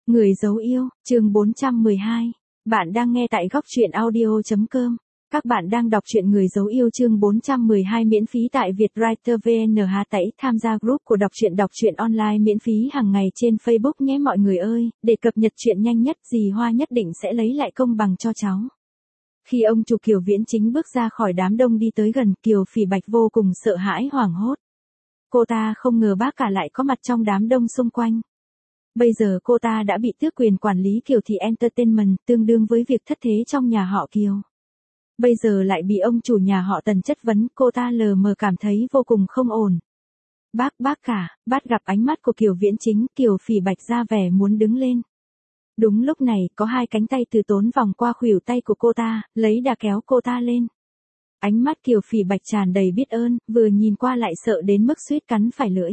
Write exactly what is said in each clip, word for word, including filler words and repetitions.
Người dấu yêu, chương bốn trăm mười hai. Bạn đang nghe tại góc truyện audio.com. Các bạn đang đọc truyện Người dấu yêu chương bốn trăm mười hai miễn phí tại Vietwriter vê en. Hà Tẩy tham gia group của đọc truyện đọc truyện online miễn phí hàng ngày trên Facebook nhé mọi người ơi, để cập nhật truyện nhanh nhất, dì Hoa nhất định sẽ lấy lại công bằng cho cháu. Khi ông chủ Kiều Viễn Chính bước ra khỏi đám đông đi tới gần, Kiều Phỉ Bạch vô cùng sợ hãi hoảng hốt. Cô ta không ngờ bác cả lại có mặt trong đám đông xung quanh. Bây giờ cô ta đã bị tước quyền quản lý Kiều Thị Entertainment, tương đương với việc thất thế trong nhà họ Kiều. Bây giờ lại bị ông chủ nhà họ Tần chất vấn, cô ta lờ mờ cảm thấy vô cùng không ổn. Bác, bác cả, bắt gặp ánh mắt của Kiều Viễn Chính, Kiều Phỉ Bạch ra vẻ muốn đứng lên. Đúng lúc này, có hai cánh tay từ tốn vòng qua khuỷu tay của cô ta, lấy đà kéo cô ta lên. Ánh mắt Kiều Phỉ Bạch tràn đầy biết ơn, vừa nhìn qua lại sợ đến mức suýt cắn phải lưỡi.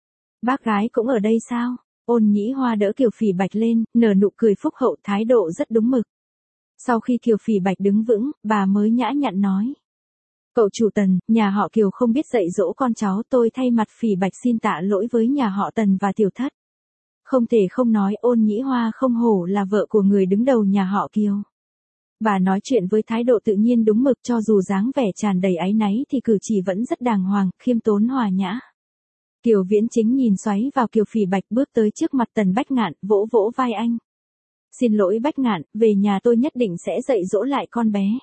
Bác gái cũng ở đây sao? Ôn Nhĩ Hoa đỡ Kiều Phỉ Bạch lên, nở nụ cười phúc hậu, thái độ rất đúng mực. Sau khi Kiều Phỉ Bạch đứng vững, bà mới nhã nhặn nói. Cậu chủ Tần, nhà họ Kiều không biết dạy dỗ con cháu, tôi thay mặt Phỉ Bạch xin tạ lỗi với nhà họ Tần và tiểu thất. Không thể không nói, Ôn Nhĩ Hoa không hổ là vợ của người đứng đầu nhà họ Kiều. Bà nói chuyện với thái độ tự nhiên đúng mực, cho dù dáng vẻ tràn đầy áy náy thì cử chỉ vẫn rất đàng hoàng, khiêm tốn hòa nhã. Kiều Viễn Chính nhìn xoáy vào Kiều Phỉ Bạch, bước tới trước mặt Tần Bách Ngạn, vỗ vỗ vai anh. Xin lỗi Bách Ngạn, về nhà tôi nhất định sẽ dạy dỗ lại con bé.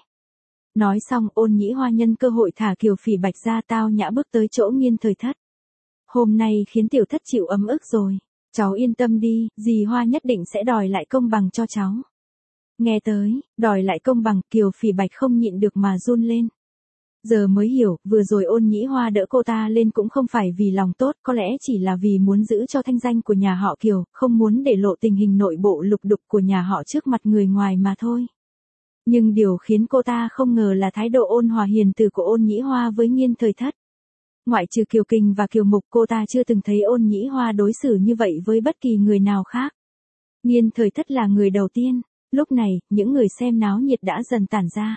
Nói xong, Ôn Nhĩ Hoa nhân cơ hội thả Kiều Phỉ Bạch ra, tao nhã bước tới chỗ Nghiên Thời Thất. Hôm nay khiến tiểu thất chịu ấm ức rồi. Cháu yên tâm đi, dì Hoa nhất định sẽ đòi lại công bằng cho cháu. Nghe tới, đòi lại công bằng, Kiều Phỉ Bạch không nhịn được mà run lên. Giờ mới hiểu, vừa rồi Ôn Nhĩ Hoa đỡ cô ta lên cũng không phải vì lòng tốt, có lẽ chỉ là vì muốn giữ cho thanh danh của nhà họ Kiều, không muốn để lộ tình hình nội bộ lục đục của nhà họ trước mặt người ngoài mà thôi. Nhưng điều khiến cô ta không ngờ là thái độ ôn hòa hiền từ của Ôn Nhĩ Hoa với Nghiên Thời Thất. Ngoại trừ Kiều Kình và Kiều Mục, cô ta chưa từng thấy Ôn Nhĩ Hoa đối xử như vậy với bất kỳ người nào khác. Nghiên Thời Thất là người đầu tiên. Lúc này, những người xem náo nhiệt đã dần tản ra.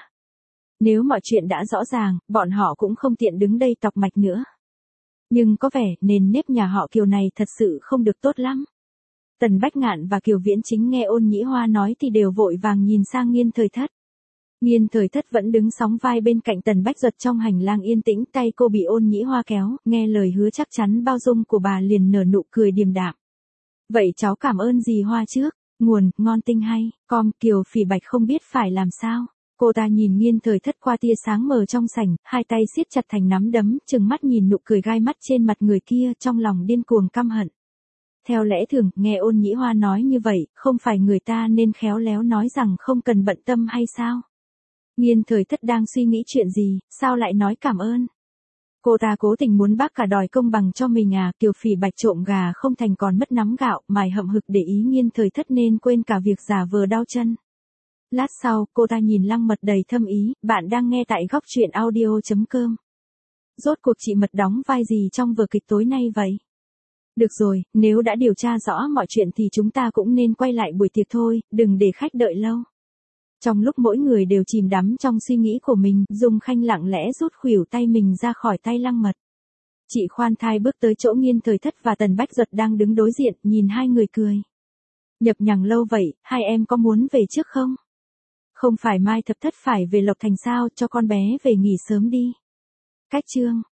Nếu mọi chuyện đã rõ ràng, bọn họ cũng không tiện đứng đây tọc mạch nữa. Nhưng có vẻ, nền nếp nhà họ Kiều này thật sự không được tốt lắm. Tần Bách Ngạn và Kiều Viễn Chính nghe Ôn Nhĩ Hoa nói thì đều vội vàng nhìn sang Nghiên Thời Thất. Nghiên Thời Thất vẫn đứng sóng vai bên cạnh Tần Bách Duật trong hành lang yên tĩnh, tay cô bị Ôn Nhĩ Hoa kéo, nghe lời hứa chắc chắn bao dung của bà liền nở nụ cười điềm đạm. Vậy cháu cảm ơn dì Hoa trước. Nguồn, ngon tinh hay, com, Kiều Phỉ Bạch không biết phải làm sao. Cô ta nhìn Nghiên Thời Thất qua tia sáng mờ trong sảnh, hai tay siết chặt thành nắm đấm, trừng mắt nhìn nụ cười gai mắt trên mặt người kia, trong lòng điên cuồng căm hận. Theo lẽ thường, nghe Ôn Nhĩ Hoa nói như vậy, không phải người ta nên khéo léo nói rằng không cần bận tâm hay sao? Nghiên Thời Thất đang suy nghĩ chuyện gì, sao lại nói cảm ơn? Cô ta cố tình muốn bác cả đòi công bằng cho mình à? Kiều Phỉ Bạch trộm gà không thành còn mất nắm gạo, mài hậm hực để ý Nghiên Thời Thất nên quên cả việc giả vờ đau chân. Lát sau, cô ta nhìn Lăng Mật đầy thâm ý, bạn đang nghe tại góc truyện audio.com. Rốt cuộc chị Mật đóng vai gì trong vở kịch tối nay vậy? Được rồi, nếu đã điều tra rõ mọi chuyện thì chúng ta cũng nên quay lại buổi tiệc thôi, đừng để khách đợi lâu. Trong lúc mỗi người đều chìm đắm trong suy nghĩ của mình, Dung Khanh lặng lẽ rút khuỷu tay mình ra khỏi tay Lăng Mật. Chị khoan thai bước tới chỗ Nghiên Thời Thất và Tần Bách Duật đang đứng đối diện, nhìn hai người cười. Nhập nhằng lâu vậy, hai em có muốn về trước không? Không phải Mai Thập Thất phải về Lộc Thành sao, cho con bé về nghỉ sớm đi. Cách chương.